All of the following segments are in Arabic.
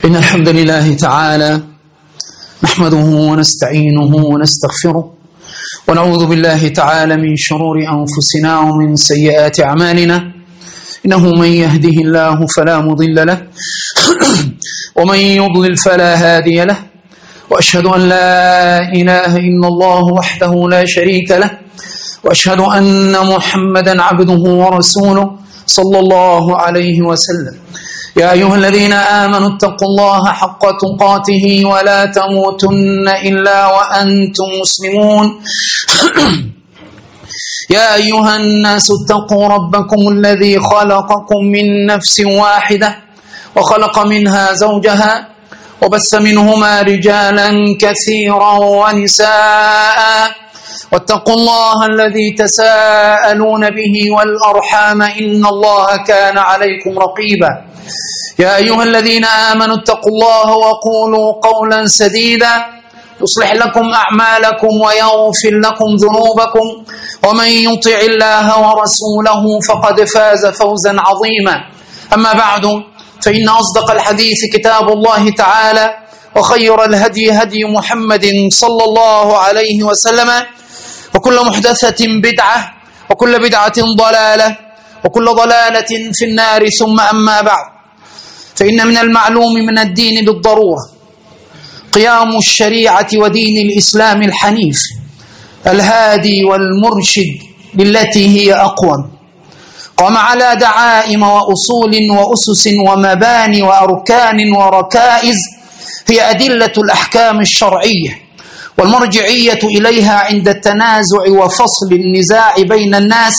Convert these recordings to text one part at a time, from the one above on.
إن الحمد لله تعالى نحمده ونستعينه ونستغفره ونعوذ بالله تعالى من شرور أنفسنا ومن سيئات أعمالنا. إنه من يهده الله فلا مضل له ومن يضلل فلا هادي له، وأشهد أن لا إله إلا الله وحده لا شريك له، وأشهد أن محمدا عبده ورسوله صلى الله عليه وسلم. يا أيها الذين آمنوا اتقوا الله حق تقاته ولا تموتن إلا وأنتم مسلمون. يا أيها الناس اتقوا ربكم الذي خلقكم من نفس واحدة وخلق منها زوجها وبث منهما رجالا كثيرا ونساء، واتقوا الله الذي تساءلون به والأرحام إن الله كان عليكم رقيبا. يا أيها الذين آمنوا اتقوا الله وقولوا قولا سديدا يصلح لكم أعمالكم ويغفر لكم ذنوبكم، ومن يطع الله ورسوله فقد فاز فوزا عظيما. أما بعد، فإن أصدق الحديث كتاب الله تعالى، وخير الهدي هدي محمد صلى الله عليه وسلم، وكل محدثة بدعة، وكل بدعة ضلالة، وكل ضلالة في النار. ثم أما بعد، فإن من المعلوم من الدين بالضرورة قيام الشريعة ودين الإسلام الحنيف الهادي والمرشد للتي هي أقوم، قام على دعائم وأصول وأسس ومباني وأركان وركائز هي أدلة الأحكام الشرعية والمرجعية إليها عند التنازع وفصل النزاع بين الناس،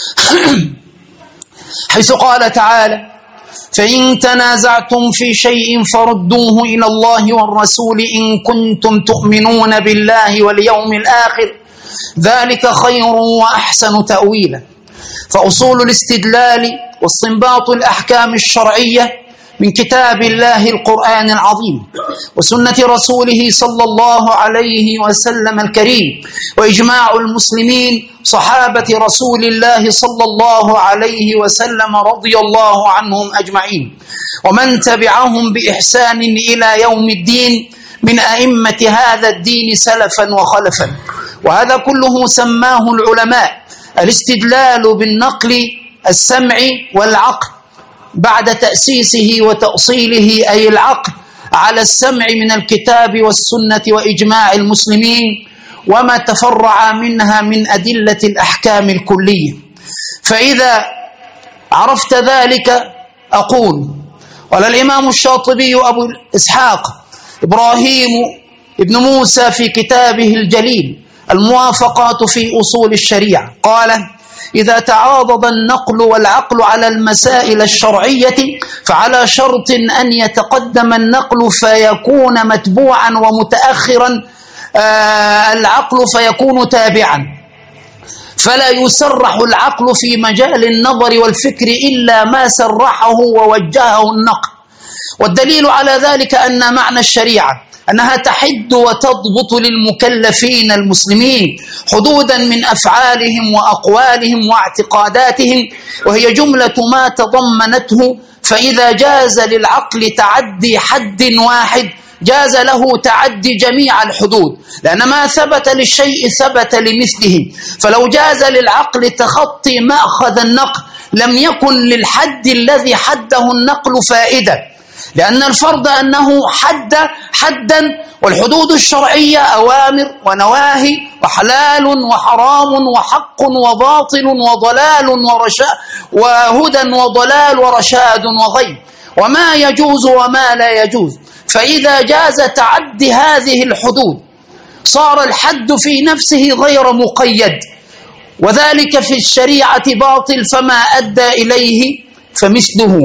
حيث قال تعالى: فإن تنازعتم في شيء فردوه إلى الله والرسول إن كنتم تؤمنون بالله واليوم الآخر ذلك خير وأحسن تأويلا. فأصول الاستدلال واستنباط الأحكام الشرعية من كتاب الله القرآن العظيم وسنة رسوله صلى الله عليه وسلم الكريم، وإجماع المسلمين صحابة رسول الله صلى الله عليه وسلم رضي الله عنهم أجمعين، ومن تبعهم بإحسان إلى يوم الدين من أئمة هذا الدين سلفا وخلفا. وهذا كله سماه العلماء الاستدلال بالنقل السمعي والعقل بعد تأسيسه وتأصيله، أي العقل على السمع من الكتاب والسنة وإجماع المسلمين وما تفرع منها من أدلة الأحكام الكلية. فإذا عرفت ذلك أقول: قال الإمام الشاطبي أبو إسحاق إبراهيم ابن موسى في كتابه الجليل الموافقات في أصول الشريعة، قال: إذا تعاضد النقل والعقل على المسائل الشرعية فعلى شرط أن يتقدم النقل فيكون متبوعا ومتأخرا العقل فيكون تابعا، فلا يسرح العقل في مجال النظر والفكر إلا ما سرحه ووجهه النقل. والدليل على ذلك أن معنى الشريعة أنها تحد وتضبط للمكلفين المسلمين حدودا من أفعالهم وأقوالهم واعتقاداتهم، وهي جملة ما تضمنته. فإذا جاز للعقل تعدي حد واحد جاز له تعدي جميع الحدود، لأن ما ثبت للشيء ثبت لمثله. فلو جاز للعقل تخطي مأخذ النقل لم يكن للحد الذي حده النقل فائدة، لأن الفرض أنه حدا، والحدود الشرعية أوامر ونواهي وحلال وحرام وحق وباطل وضلال وهدى وضلال ورشاد وغي، وما يجوز وما لا يجوز. فإذا جاز تعدي هذه الحدود صار الحد في نفسه غير مقيد، وذلك في الشريعة باطل، فما أدى إليه فمثله.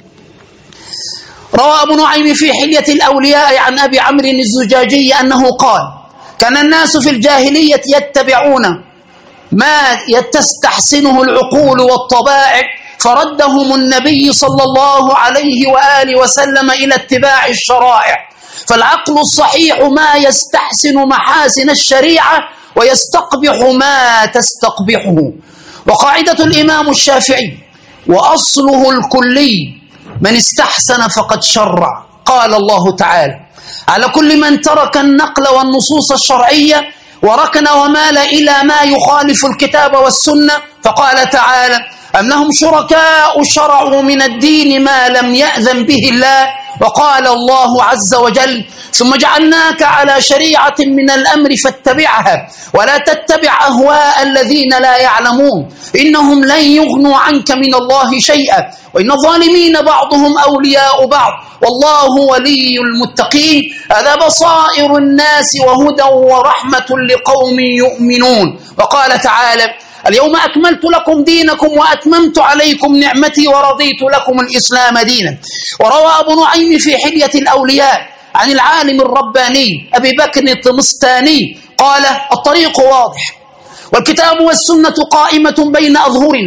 روى أبو نعيم في حلية الأولياء عن أبي عمرو الزجاجي أنه قال: كان الناس في الجاهلية يتبعون ما تستحسنه العقول والطبائع، فردهم النبي صلى الله عليه وآله وسلم إلى اتباع الشرائع. فالعقل الصحيح ما يستحسن محاسن الشريعة ويستقبح ما تستقبحه. وقاعدة الإمام الشافعي وأصله الكلي: من استحسن فقد شرع، قال الله تعالى: على كل من ترك النقل والنصوص الشرعية وركن ومال إلى ما يخالف الكتاب والسنة. فقال تعالى: أم لهم شركاء شرعوا من الدين ما لم يأذن به الله. وقال الله عز وجل: ثم جعلناك على شريعة من الأمر فاتبعها ولا تتبع أهواء الذين لا يعلمون إنهم لن يغنوا عنك من الله شيئا وإن الظالمين بعضهم أولياء بعض والله ولي المتقين. هذا بصائر الناس وهدى ورحمة لقوم يؤمنون. وقال تعالى: اليوم أكملت لكم دينكم وأتممت عليكم نعمتي ورضيت لكم الإسلام دينا. وروى أبو نعيم في حلية الأولياء عن العالم الرباني أبي بكر الطمستاني قال: الطريق واضح والكتاب والسنة قائمة بين أظهرنا،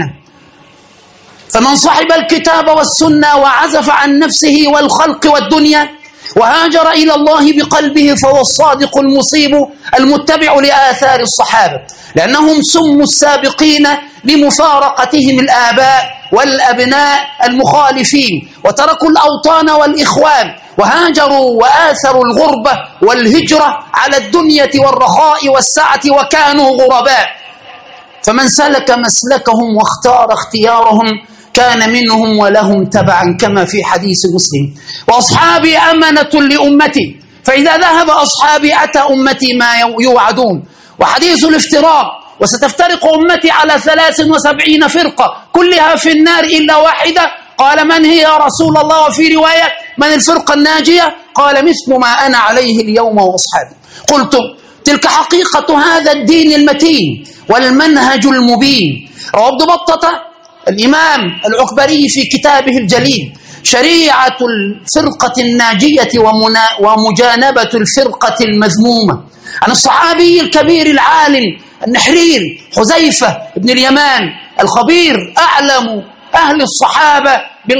فمن صحب الكتاب والسنة وعزف عن نفسه والخلق والدنيا وهاجر إلى الله بقلبه فهو الصادق المصيب المتبع لآثار الصحابة، لأنهم سموا السابقين لمفارقتهم الآباء والأبناء المخالفين وتركوا الأوطان والإخوان وهاجروا وآثروا الغربة والهجرة على الدنيا والرخاء والسعة وكانوا غرباء. فمن سلك مسلكهم واختار اختيارهم كان منهم ولهم تبعا كما في حديث مسلم: وأصحابي أمنة لأمتي فإذا ذهب أصحابي أتى أمتي ما يوعدون. وحديث الافتراق: وستفترق أمتي على 73 فرقة كلها في النار إلا واحدة. قال: من هي يا رسول الله؟ وفي رواية: من الفرقة الناجية؟ قال: مثل ما أنا عليه اليوم وأصحابي. قلت: تلك حقيقة هذا الدين المتين والمنهج المبين. روى ابن بطة الإمام العكبري في كتابه الجليل: شريعة الفرقة الناجية ومجانبة الفرقة المذمومة، عن الصحابي الكبير العالم النحرير حذيفة بن اليمان الخبير أعلم أهل الصحابة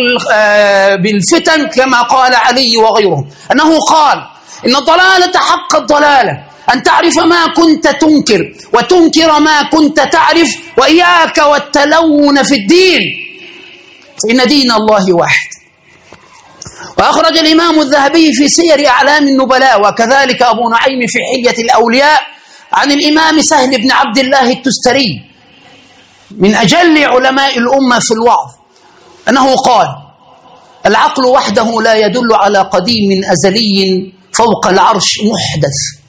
بالفتن كما قال علي وغيره، أنه قال: إن الضلالة حق الضلالة أن تعرف ما كنت تنكر وتنكر ما كنت تعرف وإياك والتلون في الدين فإن دين الله واحد. وأخرج الإمام الذهبي في سير أعلام النبلاء وكذلك أبو نعيم في حلية الأولياء عن الإمام سهل بن عبد الله التستري من أجل علماء الأمة في الوعظ أنه قال: العقل وحده لا يدل على قديم أزلي فوق العرش محدث.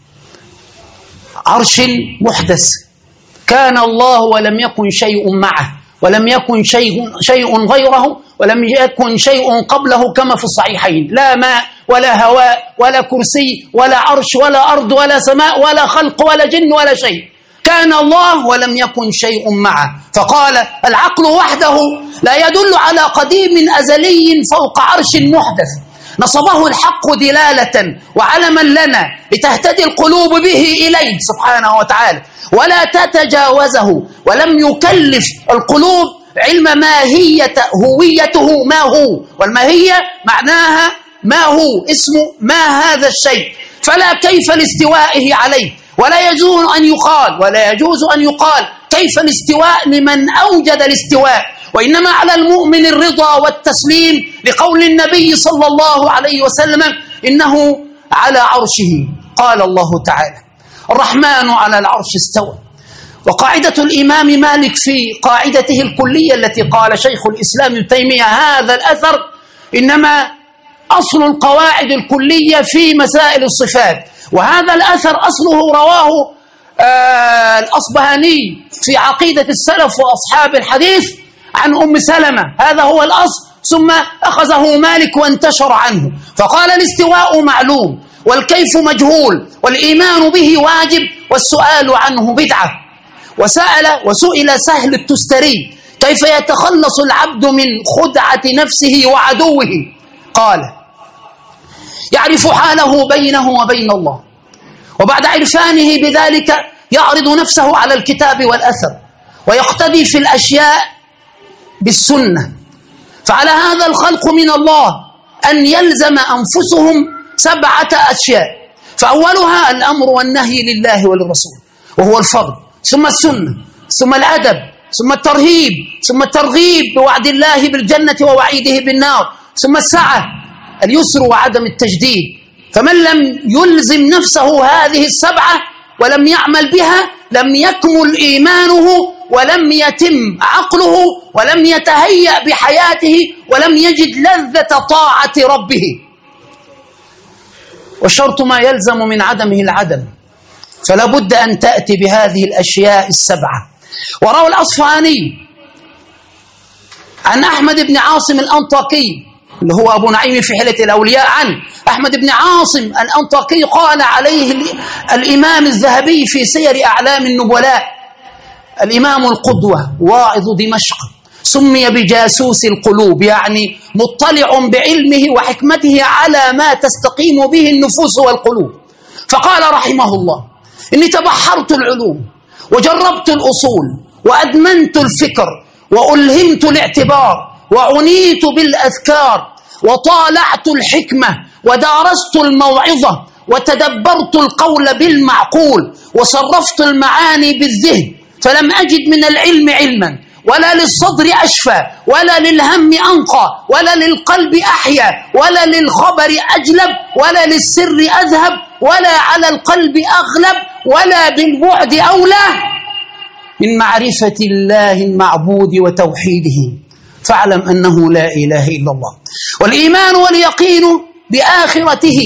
عرش محدث، كان الله ولم يكن شيء معه ولم يكن شيء غيره ولم يكن شيء قبله كما في الصحيحين، لا ماء ولا هواء ولا كرسي ولا عرش ولا أرض ولا سماء ولا خلق ولا جن ولا شيء، كان الله ولم يكن شيء معه. فقال: العقل وحده لا يدل على قديم أزلي فوق عرش محدث نصبه الحق دلالة وعلما لنا لتهتدي القلوب به إليه سبحانه وتعالى ولا تتجاوزه، ولم يكلف القلوب علم ماهية هويته ما هو، والماهية معناها ما هو، اسمه ما هذا الشيء، فلا كيف لاستوائه عليه، ولا يجوز أن يقال كيف الاستواء لمن أوجد الاستواء، وإنما على المؤمن الرضا والتسليم لقول النبي صلى الله عليه وسلم: إنه على عرشه. قال الله تعالى: الرحمن على العرش استوى. وقاعدة الإمام مالك في قاعدته الكلية التي قال شيخ الإسلام ابن تيمية هذا الأثر إنما أصل القواعد الكلية في مسائل الصفات، وهذا الأثر أصله رواه الأصبهاني في عقيدة السلف وأصحاب الحديث عن أم سلمة، هذا هو الأصل، ثم أخذه مالك وانتشر عنه، فقال: الاستواء معلوم والكيف مجهول والإيمان به واجب والسؤال عنه بدعة. وسئل سهل التستري: كيف يتخلص العبد من خدعة نفسه وعدوه؟ قال: يعرف حاله بينه وبين الله، وبعد عرفانه بذلك يعرض نفسه على الكتاب والأثر ويقتدي في الأشياء بالسنة. فعلى هذا الخلق من الله أن يلزم أنفسهم 7 أشياء، فأولها الأمر والنهي لله وللرسول وهو الفرض، ثم السنة، ثم الأدب، ثم الترهيب، ثم الترغيب بوعد الله بالجنة ووعيده بالنار، ثم السعة اليسر وعدم التجديد. فمن لم يلزم نفسه هذه السبعة ولم يعمل بها لم يكمل إيمانه ولم يتم عقله ولم يتهيأ بحياته ولم يجد لذة طاعة ربه. والشرط ما يلزم من عدمه العدم، فلا بد أن تأتي بهذه الأشياء السبعة. وروى الأصفهاني عن أحمد بن عاصم الأنطاكي اللي هو أبو نعيم في حلية الأولياء، عن أحمد بن عاصم الأنطاكي قال عليه الإمام الذهبي في سير أعلام النبلاء: الإمام القدوة واعظ دمشق، سمي بجاسوس القلوب، يعني مطلع بعلمه وحكمته على ما تستقيم به النفوس والقلوب. فقال رحمه الله: إني تبحرت العلوم وجربت الأصول وأدمنت الفكر وألهمت الاعتبار وعنيت بالأذكار وطالعت الحكمة ودارست الموعظة وتدبرت القول بالمعقول وصرفت المعاني بالذهن، فلم أجد من العلم علما ولا للصدر أشفى ولا للهم أنقى ولا للقلب أحيا ولا للخبر أجلب ولا للسر أذهب ولا على القلب أغلب ولا بالبعد أولى من معرفة الله المعبود وتوحيده، فاعلم أنه لا إله إلا الله. والإيمان واليقين بآخرته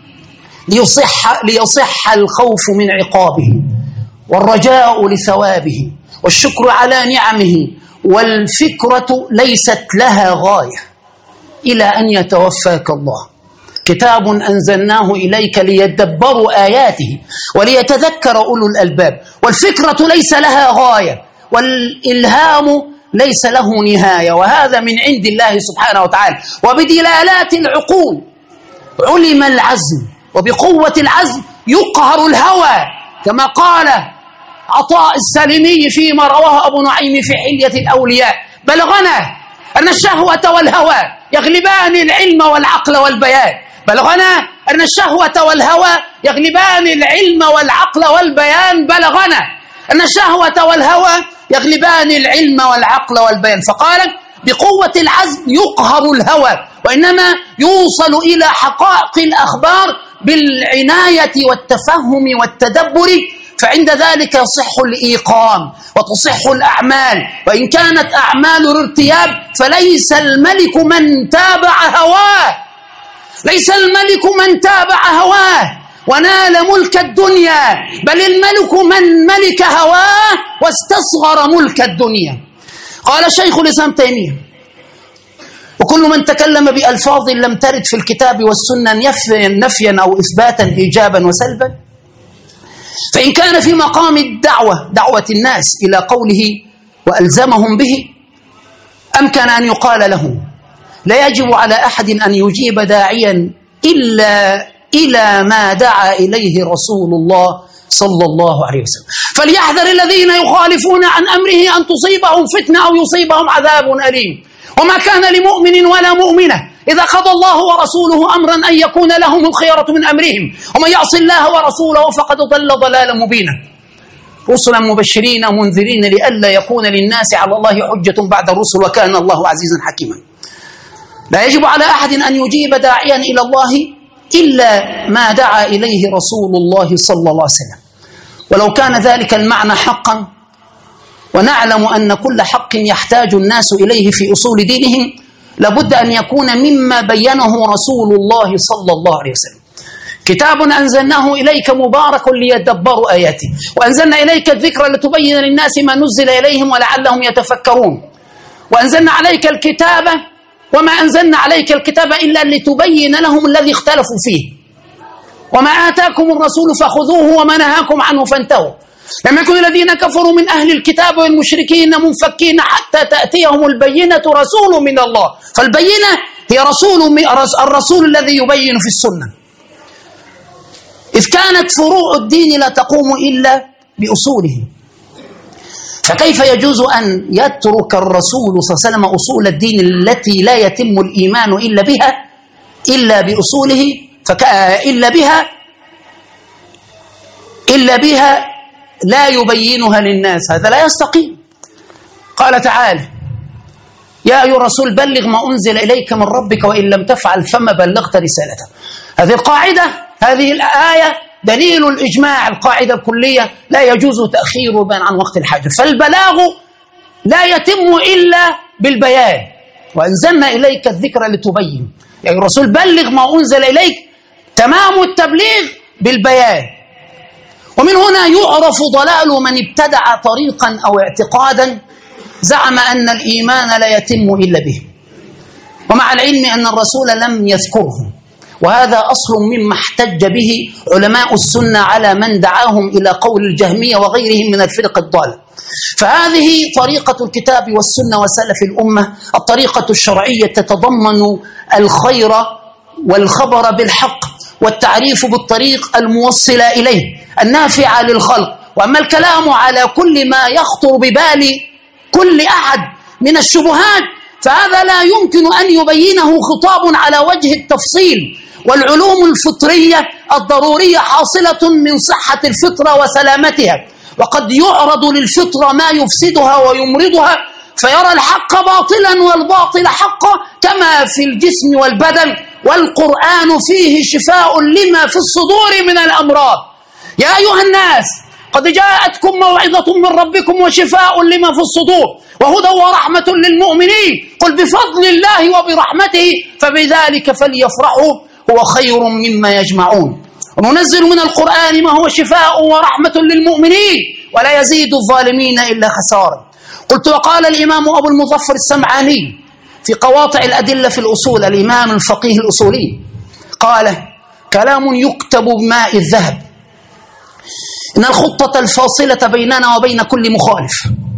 ليصح الخوف من عقابه والرجاء لثوابه والشكر على نعمه، والفكرة ليست لها غاية إلى أن يتوفاك الله. كتاب أنزلناه إليك ليدبروا آياته وليتذكر أولو الألباب. والفكرة ليس لها غاية والإلهام ليس له نهاية، وهذا من عند الله سبحانه وتعالى. وبدلالات العقول علم العزم، وبقوة العزم يقهر الهوى، كما قال عطاء السالمي فيما رواه أبو نعيم في حلية الأولياء: بلغنا أن الشهوة والهوى يغلبان العلم والعقل والبيان. بلغنا أن الشهوة والهوى يغلبان العلم والعقل والبيان. بلغنا أن الشهوة والهوى يغلبان العلم والعقل والبيان. فقال: بقوة العزم يقهر الهوى، وإنما يوصل إلى حقائق الأخبار بالعناية والتفهم والتدبر، فعند ذلك يصح الإيقام وتصح الأعمال. وإن كانت أعمال الارتياب فليس الملك من تابع هواه، ليس الملك من تابع هواه ونال ملك الدنيا، بل الملك من ملك هواه واستصغر ملك الدنيا. قال شيخ الإسلام تيمية: وكل من تكلم بألفاظ لم ترد في الكتاب والسنة نفيا أو إثباتا إيجابا وسلبا، فإن كان في مقام الدعوة دعوة الناس إلى قوله وألزمهم به، أمكن أن يقال له: لا يجب على أحد أن يجيب داعيا إلا إلى ما دعا إليه رسول الله صلى الله عليه وسلم. فليحذر الذين يخالفون عن أمره أن تصيبهم فتنة أو يصيبهم عذاب أليم. وما كان لمؤمن ولا مؤمنة إذا قضى الله ورسوله أمرا أن يكون لهم الخيرة من أمرهم، ومن يعص الله ورسوله فقد ضل ضلالا مبينا. رسلا مبشرين منذرين لئلا يكون للناس على الله حجة بعد الرسل وكان الله عزيزا حكيما. لا يجب على أحد أن يجيب داعيا إلى الله إلا ما دعا إليه رسول الله صلى الله عليه وسلم. ولو كان ذلك المعنى حقا، ونعلم أن كل حق يحتاج الناس إليه في أصول دينهم، لابد أن يكون مما بينه رسول الله صلى الله عليه وسلم. كتاب أنزلناه إليك مبارك ليدبروا آياته، وأنزلنا إليك الذكر لتبين للناس ما نزل إليهم ولعلهم يتفكرون. وأنزلنا عليك الكتاب وما أنزلنا عليك الكتاب إلا لتبين لهم الذي اختلفوا فيه، وما آتاكم الرسول فخذوه وما نهاكم عنه فانتهوا. لم يكن الذين كفروا من أهل الكتاب والمشركين منفكين حتى تأتيهم البينة رسول من الله. فالبينة هي الرسول الذي يبين في السنة، إذ كانت فروع الدين لا تقوم إلا بأصوله. فكيف يجوز أن يترك الرسول صلى الله عليه وسلم أصول الدين التي لا يتم الإيمان إلا بها إلا بأصوله إلا بها لا يبينها للناس؟ هذا لا يستقيم. قال تعالى: يا أيها الرسول بلغ ما أنزل إليك من ربك وإن لم تفعل فما بلغت رسالته. هذه القاعدة، هذه الآية دليل الإجماع، القاعدة الكلية لا يجوز تأخير بيان عن وقت الحاجة. فالبلاغ لا يتم إلا بالبيان، وأنزلنا إليك الذكر لتبين. يا أيها الرسول بلغ ما أنزل إليك، تمام التبليغ بالبيان. ومن هنا يعرف ضلال من ابتدع طريقا أو اعتقادا زعم أن الإيمان لا يتم إلا به، ومع العلم أن الرسول لم يذكره، وهذا أصل مما احتج به علماء السنة على من دعاهم إلى قول الجهمية وغيرهم من الفرق الضالة. فهذه طريقة الكتاب والسنة وسلف الأمة، الطريقة الشرعية تتضمن الخير والخبر بالحق والتعريف بالطريق الموصلة إليه النافعة للخلق. وأما الكلام على كل ما يخطر ببال كل أحد من الشبهات فهذا لا يمكن أن يبينه خطاب على وجه التفصيل. والعلوم الفطرية الضرورية حاصلة من صحة الفطرة وسلامتها، وقد يعرض للفطرة ما يفسدها ويمرضها فيرى الحق باطلا والباطل حقا كما في الجسم والبدن، والقرآن فيه شفاء لما في الصدور من الأمراض. يا أيها الناس قد جاءتكم موعظة من ربكم وشفاء لما في الصدور وهدى ورحمة للمؤمنين، قل بفضل الله وبرحمته فبذلك فليفرحوا هو خير مما يجمعون. وننزل من القرآن ما هو شفاء ورحمة للمؤمنين ولا يزيد الظالمين إلا خسارا. قلت وقال الإمام أبو المظفر السمعاني في قواطع الأدلة في الأصول، الإمام الفقيه الأصولي، قال: كلام يكتب بماء الذهب، إن الخطة الفاصلة بيننا وبين كل مخالف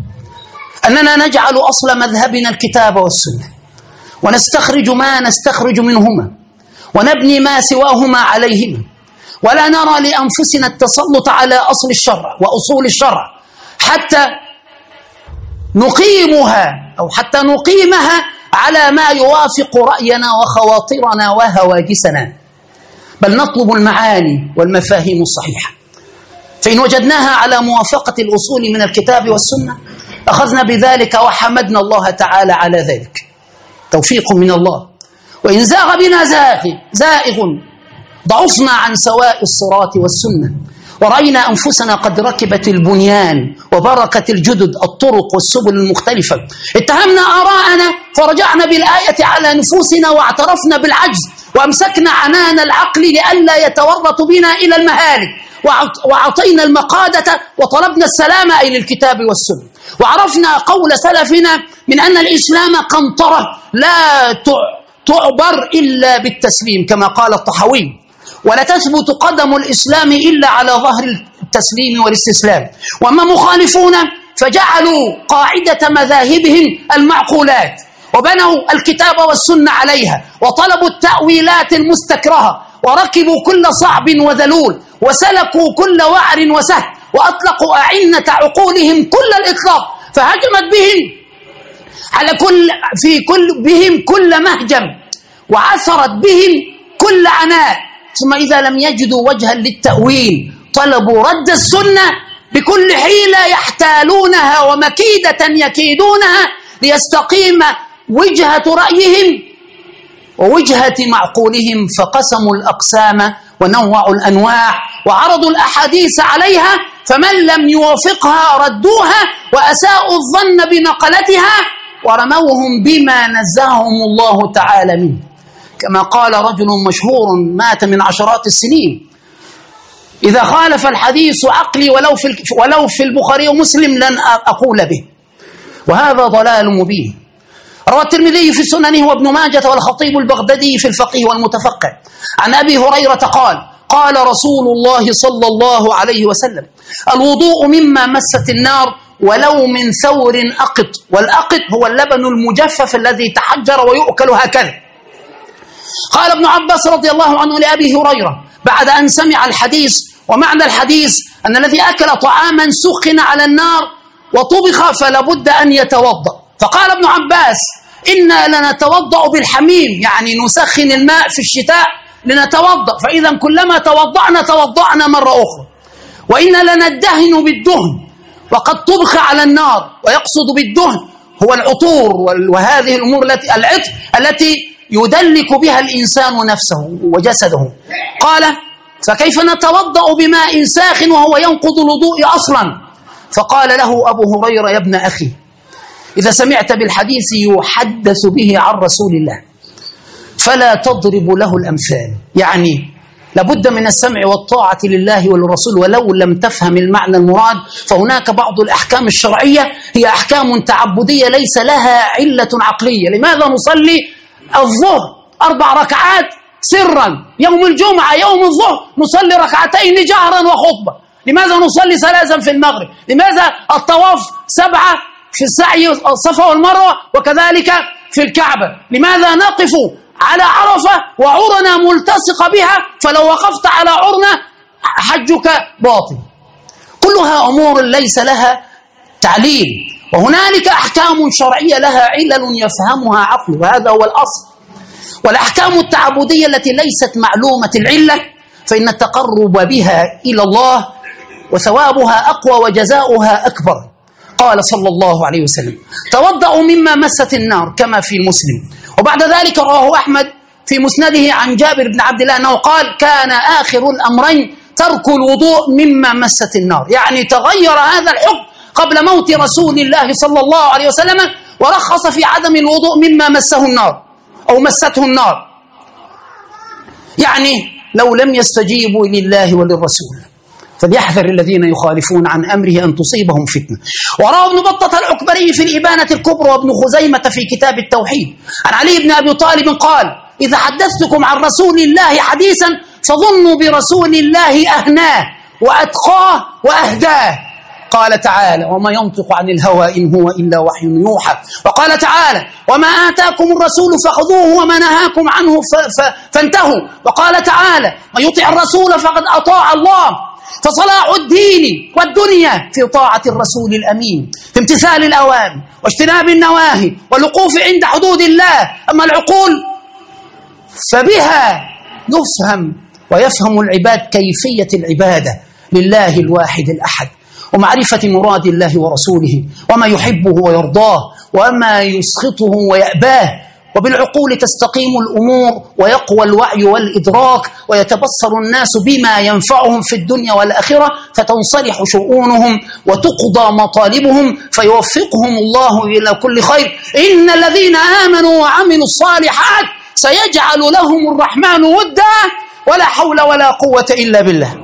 أننا نجعل أصل مذهبنا الكتاب والسنة، ونستخرج ما نستخرج منهما ونبني ما سواهما عليهما، ولا نرى لأنفسنا التسلط على أصل الشرع وأصول الشرع حتى نقيمها على ما يوافق رأينا وخواطرنا وهواجسنا، بل نطلب المعاني والمفاهيم الصحيحة، فإن وجدناها على موافقة الأصول من الكتاب والسنة أخذنا بذلك وحمدنا الله تعالى على ذلك، توفيق من الله. وإن زاغ بنا زائغ ضعفنا عن سواء الصراط والسنة، ورأينا أنفسنا قد ركبت البنيان وبركت الجدد الطرق والسبل المختلفة، اتهمنا آراءنا فرجعنا بالآية على نفوسنا واعترفنا بالعجز، وأمسكنا عنان العقل لئلا يتورط بنا إلى المهالك، وأعطينا المقادة وطلبنا السلامة أي للكتاب والسنة. وعرفنا قول سلفنا من أن الإسلام قنطرة لا تعبر إلا بالتسليم كما قال الطحاوي، ولا تثبت قدم الإسلام إلا على ظهر التسليم والاستسلام. وأما مخالفون فجعلوا قاعدة مذاهبهم المعقولات، وبنوا الكتاب والسنة عليها، وطلبوا التأويلات المستكرهة، وركبوا كل صعب وذلول، وسلكوا كل وعر وسهل، وأطلقوا أعنة عقولهم كل الإطلاق، فهجمت بهم كل مهجم، وعثرت بهم كل عناء. ثم إذا لم يجدوا وجها للتأويل طلبوا رد السنة بكل حيلة يحتالونها ومكيدة يكيدونها ليستقيم وجهة رأيهم ووجهة معقولهم، فقسموا الأقسام ونوعوا الأنواع وعرضوا الأحاديث عليها، فمن لم يوافقها ردوها وأساءوا الظن بنقلتها ورموهم بما نزههم الله تعالى منه. كما قال رجل مشهور مات من عشرات السنين: إذا خالف الحديث عقلي ولو في البخاري ومسلم لن أقول به. وهذا ضلال مبين. روى الترمذي في سننه وابن ماجة والخطيب البغدادي في الفقيه والمتفقه عن أبي هريرة قال: قال رسول الله صلى الله عليه وسلم: الوضوء مما مست النار ولو من ثور أقط. والأقط هو اللبن المجفف الذي تحجر ويؤكل هكذا. قال ابن عباس رضي الله عنه لأبي هريرة بعد أن سمع الحديث: ومعنى الحديث أن الذي أكل طعاما سخن على النار وطبخ فلا بد أن يتوضأ. فقال ابن عباس: إنا لنتوضأ بالحميم، يعني نسخن الماء في الشتاء لنتوضأ، فإذا كلما توضأنا مرة أخرى. وإنا لندهن بالدهن، وقد طبخ على النار، ويقصد بالدهن هو العطور وهذه الأمور العطر التي يدلك بها الإنسان نفسه وجسده. قال: فكيف نتوضأ بماء ساخن وهو ينقض الوضوء أصلا؟ فقال له أبو هريرة: يا ابن أخي، إذا سمعت بالحديث يحدث به عن رسول الله فلا تضرب له الأمثال. يعني لابد من السمع والطاعة لله وللرسول، ولو لم تفهم المعنى المراد فهناك بعض الأحكام الشرعية هي أحكام تعبدية ليس لها علة عقلية. لماذا نصلي الظهر 4 ركعات سرا يوم الجمعة؟ يوم الظهر نصلي 2 ركعتين جهرا وخطبة. لماذا نصلي 3 في المغرب؟ لماذا الطواف 7 في السعي الصفا والمروة وكذلك في الكعبة؟ لماذا نقف على عرفة وعرنا ملتصقة بها، فلو وقفت على عرنا حجك باطل؟ كلها أمور ليس لها تعليل، وهنالك أحكام شرعية لها علل يفهمها عقل، وهذا هو الأصل. والأحكام التعبدية التي ليست معلومة العلة فإن التقرب بها إلى الله وثوابها أقوى وجزاؤها أكبر. قال صلى الله عليه وسلم: توضأوا مما مست النار، كما في المسلم. وبعد ذلك رواه أحمد في مسنده عن جابر بن عبد الله أنه قال: كان آخر الأمرين ترك الوضوء مما مست النار. يعني تغير هذا الحكم قبل موت رسول الله صلى الله عليه وسلم، ورخص في عدم الوضوء مما مسه النار أو مسته النار. يعني لو لم يستجيبوا لله وللرسول فليحذر الذين يخالفون عن أمره أن تصيبهم فتنة. وروى ابن بطة العكبري في الإبانة الكبرى وابن خزيمة في كتاب التوحيد عن علي بن أبي طالب قال: إذا حدثتكم عن رسول الله حديثا فظنوا برسول الله أهناه وأتقاه وأهداه. قال تعالى: وما ينطق عن الهوى إن هو إلا وحي يوحى. وقال تعالى: وما آتاكم الرسول فخذوه وما نهاكم عنه فانتهوا. وقال تعالى: من يطع الرسول فقد أطاع الله. فصلاح الدين والدنيا في طاعة الرسول الأمين، في امتثال الأوامر واجتناب النواهي والوقوف عند حدود الله. أما العقول فبها يفهم ويفهم العباد كيفية العبادة لله الواحد الأحد، ومعرفة مراد الله ورسوله وما يحبه ويرضاه وما يسخطه ويأباه. وبالعقول تستقيم الأمور ويقوى الوعي والإدراك ويتبصر الناس بما ينفعهم في الدنيا والآخرة، فتنصلح شؤونهم وتقضى مطالبهم فيوفقهم الله إلى كل خير. إن الذين آمنوا وعملوا الصالحات سيجعل لهم الرحمن ودا ولا حول ولا قوة إلا بالله.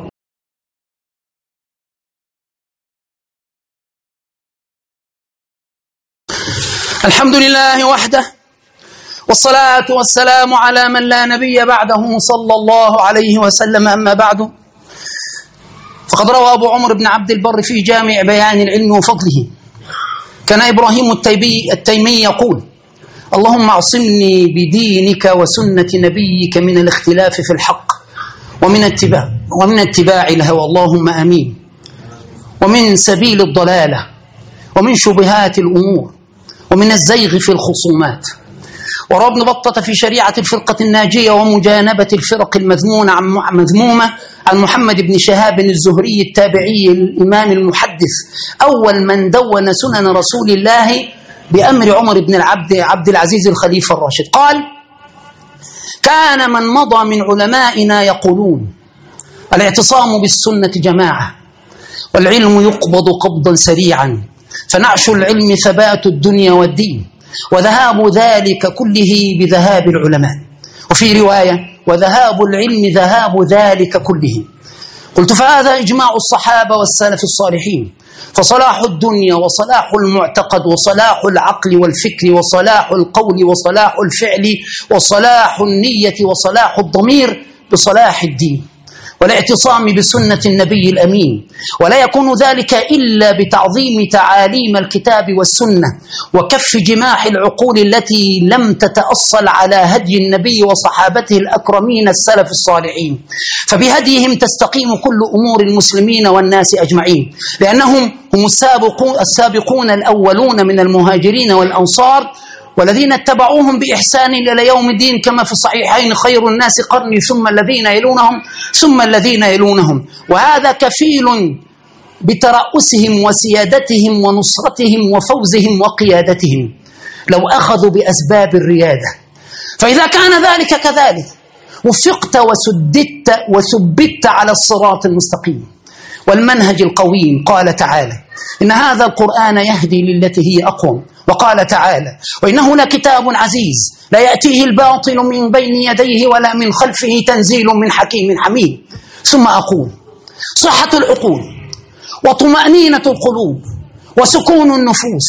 الحمد لله وحده، والصلاة والسلام على من لا نبي بعده صلى الله عليه وسلم. أما بعد، فقد روى أبو عمر بن عبد البر في جامع بيان العلم وفضله: كان إبراهيم التيمي يقول: اللهم اعصمني بدينك وسنة نبيك من الاختلاف في الحق ومن اتباع الهوى، اللهم آمين، ومن سبيل الضلالة ومن شبهات الأمور ومن الزيغ في الخصومات. وروى ابن بطة في شريعة الفرقة الناجية ومجانبة الفرق المذمومة عن محمد بن شهاب الزهري التابعي الإمام المحدث أول من دون سنن رسول الله بأمر عمر بن عبد العزيز الخليفة الراشد. قال: كان من مضى من علمائنا يقولون: الاعتصام بالسنة جماعة، والعلم يقبض قبضا سريعا، فنعش العلم ثبات الدنيا والدين، وذهاب ذلك كله بذهاب العلماء. وفي رواية: وذهاب العلم ذهاب ذلك كله. قلت: فهذا إجماع الصحابة والسلف الصالحين، فصلاح الدنيا وصلاح المعتقد وصلاح العقل والفكر وصلاح القول وصلاح الفعل وصلاح النية وصلاح الضمير بصلاح الدين والاعتصام بسنة النبي الأمين. ولا يكون ذلك إلا بتعظيم تعاليم الكتاب والسنة وكف جماح العقول التي لم تتأصل على هدي النبي وصحابته الأكرمين السلف الصالحين، فبهديهم تستقيم كل أمور المسلمين والناس أجمعين، لأنهم هم السابقون الأولون من المهاجرين والأنصار والذين اتبعوهم بإحسان إلى يوم الدين، كما في الصحيحين: خير الناس قرني ثم الذين يلونهم ثم الذين يلونهم. وهذا كفيل بترأسهم وسيادتهم ونصرتهم وفوزهم وقيادتهم لو أخذوا بأسباب الريادة. فإذا كان ذلك كذلك وفقت وسددت وثبت على الصراط المستقيم والمنهج القويم. قال تعالى: إن هذا القرآن يهدي للتي هي أقوم. وقال تعالى: وإنه لكتاب عزيز لا يأتيه الباطل من بين يديه ولا من خلفه تنزيل من حكيم حميد. ثم أقول: صحة العقول وطمأنينة القلوب وسكون النفوس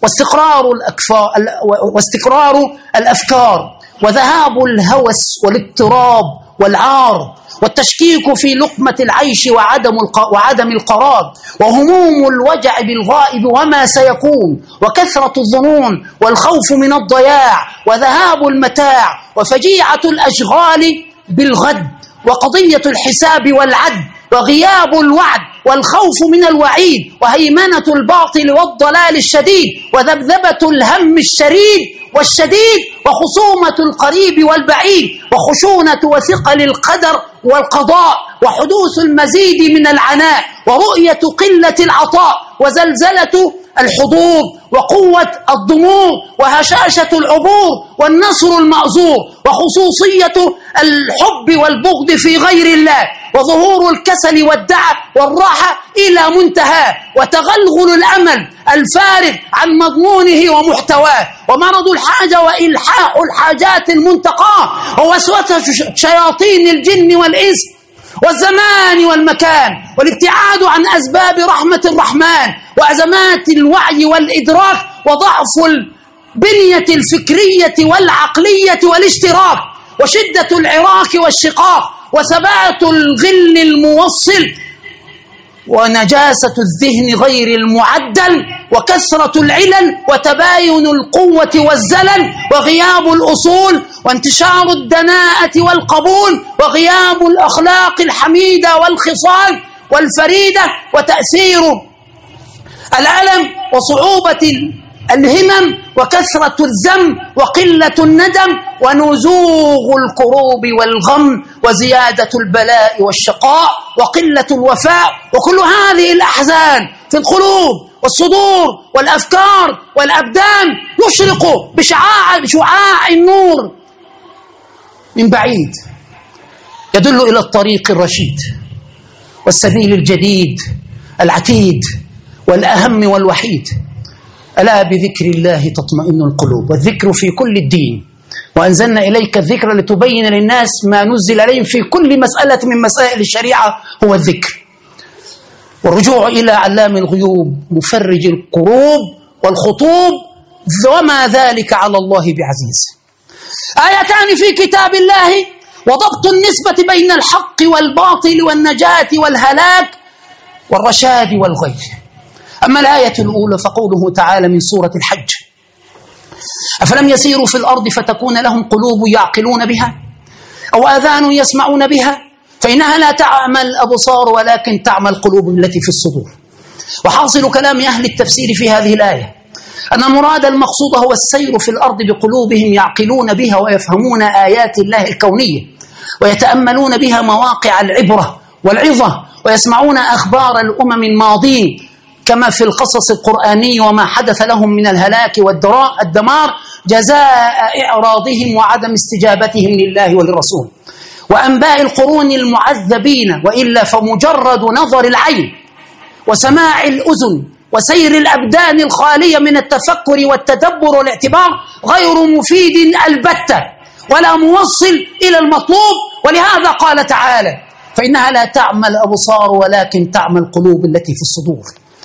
واستقرار الأفكار وذهاب الهوس والاضطراب والعار والتشكيك في لقمة العيش وعدم القرار وهموم الوجع بالغائب وما سيكون وكثرة الظنون والخوف من الضياع وذهاب المتاع وفجيعة الأشغال بالغد وقضية الحساب والعد وغياب الوعد والخوف من الوعيد وهيمنة الباطل والضلال الشديد وذبذبة الهم والشديد وخصومة القريب والبعيد وخشونة وثقل القدر والقضاء وحدوث المزيد من العناء ورؤية قلة العطاء وزلزلة الحضور وقوة الضمور وهشاشة العبور والنصر المأزور وخصوصية الحب والبغض في غير الله وظهور الكسل والدعة والراحة إلى منتهى وتغلغل الأمل الفارغ عن مضمونه ومحتواه ومرض الحاجة وإلحاح الحاجات المنتقاة ووسوسة شياطين الجن والإنس والزمان والمكان والابتعاد عن أسباب رحمة الرحمن وأزمات الوعي والإدراك وضعف البنية الفكرية والعقلية والاشتراك وشدة العراك والشقاق وثبات الغل الموصل ونجاسة الذهن غير المعدل وكثرة العلل وتباين القوة والزلل وغياب الأصول وانتشار الدناءة والقبول وغياب الأخلاق الحميدة والخصال والفريدة وتأثير الألم وصعوبة الهمم وكثرة الذم وقلة الندم ونزوغ الكروب والغم وزيادة البلاء والشقاء وقلة الوفاء وكل هذه الأحزان في القلوب والصدور والأفكار والأبدان يشرق بشعاع النور من بعيد يدل إلى الطريق الرشيد والسبيل الجديد العتيد والأهم والوحيد. ألا بذكر الله تطمئن القلوب. والذكر في كل الدين وأنزلنا إليك الذكر لتبين للناس ما نزل عليهم في كل مسألة من مسائل الشريعة هو الذكر والرجوع إلى علام الغيوب مفرج الكروب والخطوب وما ذلك على الله بعزيز. آيتان في كتاب الله وضبط النسبة بين الحق والباطل والنجاة والهلاك والرشاد والغي. أما الآية الأولى فقوله تعالى من سورة الحج: أفلم يسيروا في الأرض فتكون لهم قلوب يعقلون بها أو آذان يسمعون بها فإنها لا تعمى الأبصار ولكن تعمى القلوب التي في الصدور. وحاصل كلام أهل التفسير في هذه الآية أن المراد المقصود هو السير في الأرض بقلوبهم يعقلون بها ويفهمون آيات الله الكونية ويتأملون بها مواقع العبرة والعظة ويسمعون أخبار الأمم الماضين كما في القصص القرآني وما حدث لهم من الهلاك والدمار جزاء إعراضهم وعدم استجابتهم لله وللرسول وأنباء القرون المعذبين. وإلا فمجرد نظر العين وسماع الأذن وسير الأبدان الخالية من التفكر والتدبر والاعتبار غير مفيد البتة ولا موصل إلى المطلوب. ولهذا قال تعالى: فإنها لا تعمى الأبصار ولكن تعمى القلوب التي في الصدور.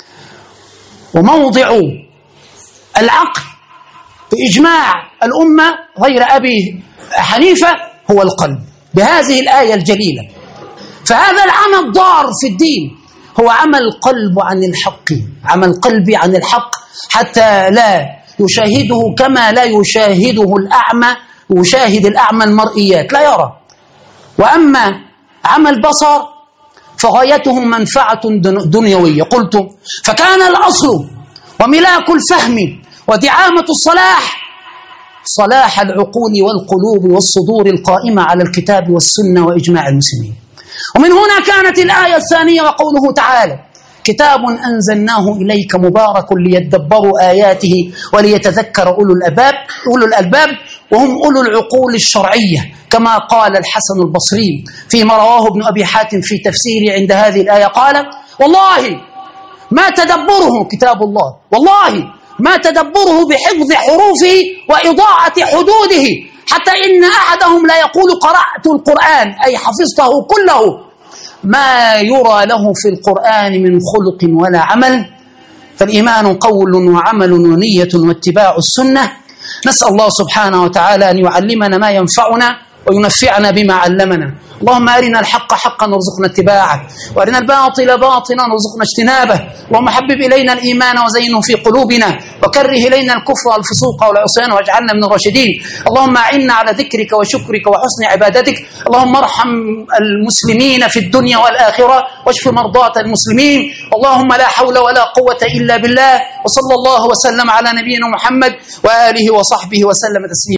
وموضع العقل بإجماع الأمة غير أبي حنيفة هو القلب بهذه الآية الجليلة. فهذا العمى الضار في الدين هو عمى القلب عن الحق، عمى القلب عن الحق حتى لا يشاهده كما لا يشاهده الأعمى، يشاهد الأعمى المرئيات لا يرى. وأما عمى البصر فغايته منفعة دنيوية. قلت فكان الأصل وملاك الفهم ودعامة الصلاح صلاح العقول والقلوب والصدور القائمة على الكتاب والسنة وإجماع المسلمين. ومن هنا كانت الآية الثانية وقوله تعالى: كتاب أنزلناه إليك مبارك ليدبروا آياته وليتذكر أولو الألباب وهم أولو العقول الشرعية، كما قال الحسن البصري فيما رواه ابن أبي حاتم في تفسيره عند هذه الآية قال: والله ما تدبره كتاب الله، والله ما تدبره بحفظ حروفه وإضاعة حدوده، حتى إن أحدهم لا يقول قرأت القرآن أي حفظته كله ما يرى له في القرآن من خلق ولا عمل. فالإيمان قول وعمل ونية واتباع السنة. نسأل الله سبحانه وتعالى أن يعلمنا ما ينفعنا وينفعنا بما علمنا. اللهم أرنا الحق حقا وارزقنا اتباعه، وأرنا الباطل باطلا وارزقنا اجتنابه. اللهم حبب إلينا الإيمان وزينه في قلوبنا، وكره إلينا الكفر والفسوق والعصيان واجعلنا من الراشدين. اللهم أعنا على ذكرك وشكرك وحسن عبادتك. اللهم ارحم المسلمين في الدنيا والآخرة واشف مرضاة المسلمين. اللهم لا حول ولا قوة إلا بالله. وصلى الله وسلم على نبينا محمد وآله وصحبه وسلم تسليما.